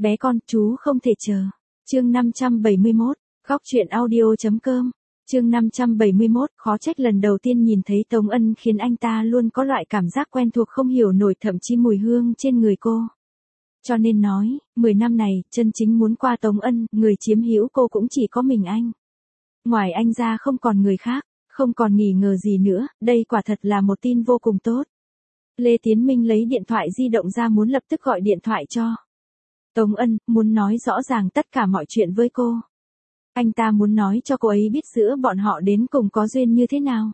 Bé con, chú không thể chờ. Chương 571, Góc truyện audio.com. Chương 571, khó trách lần đầu tiên nhìn thấy Tống Ân khiến anh ta luôn có loại cảm giác quen thuộc không hiểu nổi, thậm chí mùi hương trên người cô. Cho nên nói, 10 năm này, chân chính muốn qua Tống Ân, người chiếm hữu cô cũng chỉ có mình anh. Ngoài anh ra không còn người khác, không còn nghi ngờ gì nữa, đây quả thật là một tin vô cùng tốt. Lê Tiến Minh lấy điện thoại di động ra muốn lập tức gọi điện thoại cho Tống Ân, muốn nói rõ ràng tất cả mọi chuyện với cô. Anh ta muốn nói cho cô ấy biết giữa bọn họ đến cùng có duyên như thế nào.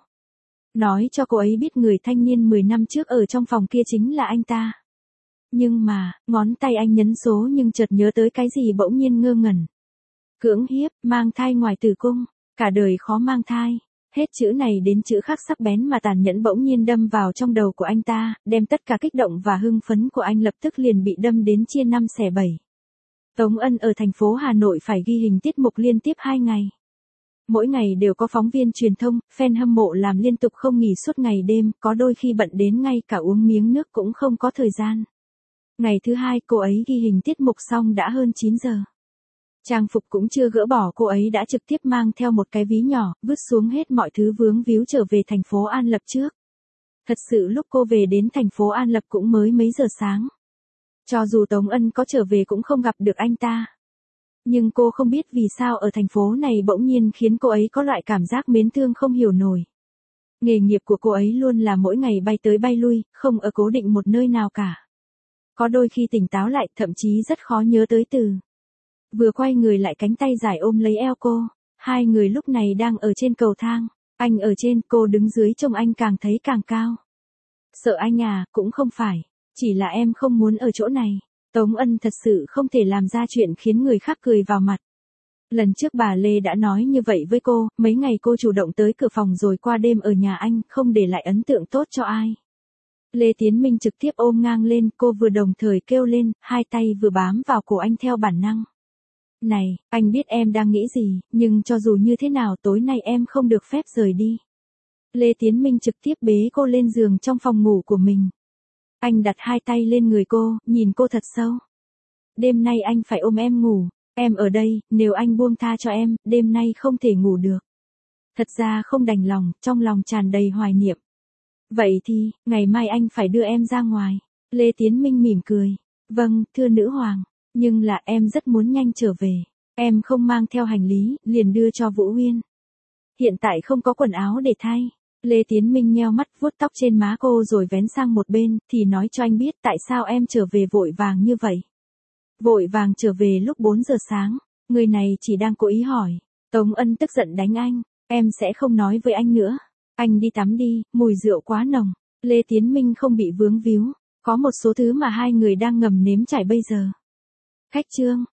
Nói cho cô ấy biết người thanh niên 10 năm trước ở trong phòng kia chính là anh ta. Nhưng mà, ngón tay anh nhấn số nhưng chợt nhớ tới cái gì bỗng nhiên ngơ ngẩn. Cưỡng hiếp, mang thai ngoài tử cung, cả đời khó mang thai. Hết chữ này đến chữ khác sắc bén mà tàn nhẫn bỗng nhiên đâm vào trong đầu của anh ta, đem tất cả kích động và hưng phấn của anh lập tức liền bị đâm đến chia 5 xẻ 7. Tống Ân ở thành phố Hà Nội phải ghi hình tiết mục liên tiếp 2 ngày. Mỗi ngày đều có phóng viên truyền thông, fan hâm mộ làm liên tục không nghỉ suốt ngày đêm, có đôi khi bận đến ngay cả uống miếng nước cũng không có thời gian. Ngày thứ 2 cô ấy ghi hình tiết mục xong đã hơn 9 giờ. Trang phục cũng chưa gỡ bỏ, cô ấy đã trực tiếp mang theo một cái ví nhỏ, vứt xuống hết mọi thứ vướng víu trở về thành phố An Lập trước. Thật sự lúc cô về đến thành phố An Lập cũng mới mấy giờ sáng. Cho dù Tống Ân có trở về cũng không gặp được anh ta. Nhưng cô không biết vì sao ở thành phố này bỗng nhiên khiến cô ấy có loại cảm giác mến thương không hiểu nổi. Nghề nghiệp của cô ấy luôn là mỗi ngày bay tới bay lui, không ở cố định một nơi nào cả. Có đôi khi tỉnh táo lại, thậm chí rất khó nhớ tới từ. Vừa quay người lại cánh tay dài ôm lấy eo cô. Hai người lúc này đang ở trên cầu thang. Anh ở trên, cô đứng dưới, trông anh càng thấy càng cao. Sợ anh à, cũng không phải. Chỉ là em không muốn ở chỗ này. Tống Ân thật sự không thể làm ra chuyện khiến người khác cười vào mặt. Lần trước bà Lê đã nói như vậy với cô, mấy ngày cô chủ động tới cửa phòng rồi qua đêm ở nhà anh, không để lại ấn tượng tốt cho ai. Lê Tiến Minh trực tiếp ôm ngang lên, cô vừa đồng thời kêu lên, hai tay vừa bám vào cổ anh theo bản năng. Này, anh biết em đang nghĩ gì, nhưng cho dù như thế nào tối nay em không được phép rời đi. Lê Tiến Minh trực tiếp bế cô lên giường trong phòng ngủ của mình. Anh đặt hai tay lên người cô, nhìn cô thật sâu. Đêm nay anh phải ôm em ngủ, em ở đây, nếu anh buông tha cho em, đêm nay không thể ngủ được. Thật ra không đành lòng, trong lòng tràn đầy hoài niệm. Vậy thì, ngày mai anh phải đưa em ra ngoài. Lê Tiến Minh mỉm cười. Vâng, thưa nữ hoàng, nhưng là em rất muốn nhanh trở về. Em không mang theo hành lý, liền đưa cho Vũ Uyên. Hiện tại không có quần áo để thay. Lê Tiến Minh nheo mắt vuốt tóc trên má cô rồi vén sang một bên, thì nói cho anh biết tại sao em trở về vội vàng như vậy. Vội vàng trở về lúc 4 giờ sáng, người này chỉ đang cố ý hỏi. Tống Ân tức giận đánh anh, em sẽ không nói với anh nữa. Anh đi tắm đi, mùi rượu quá nồng. Lê Tiến Minh không bị vướng víu, có một số thứ mà hai người đang ngầm nếm trải bây giờ. Khách trương,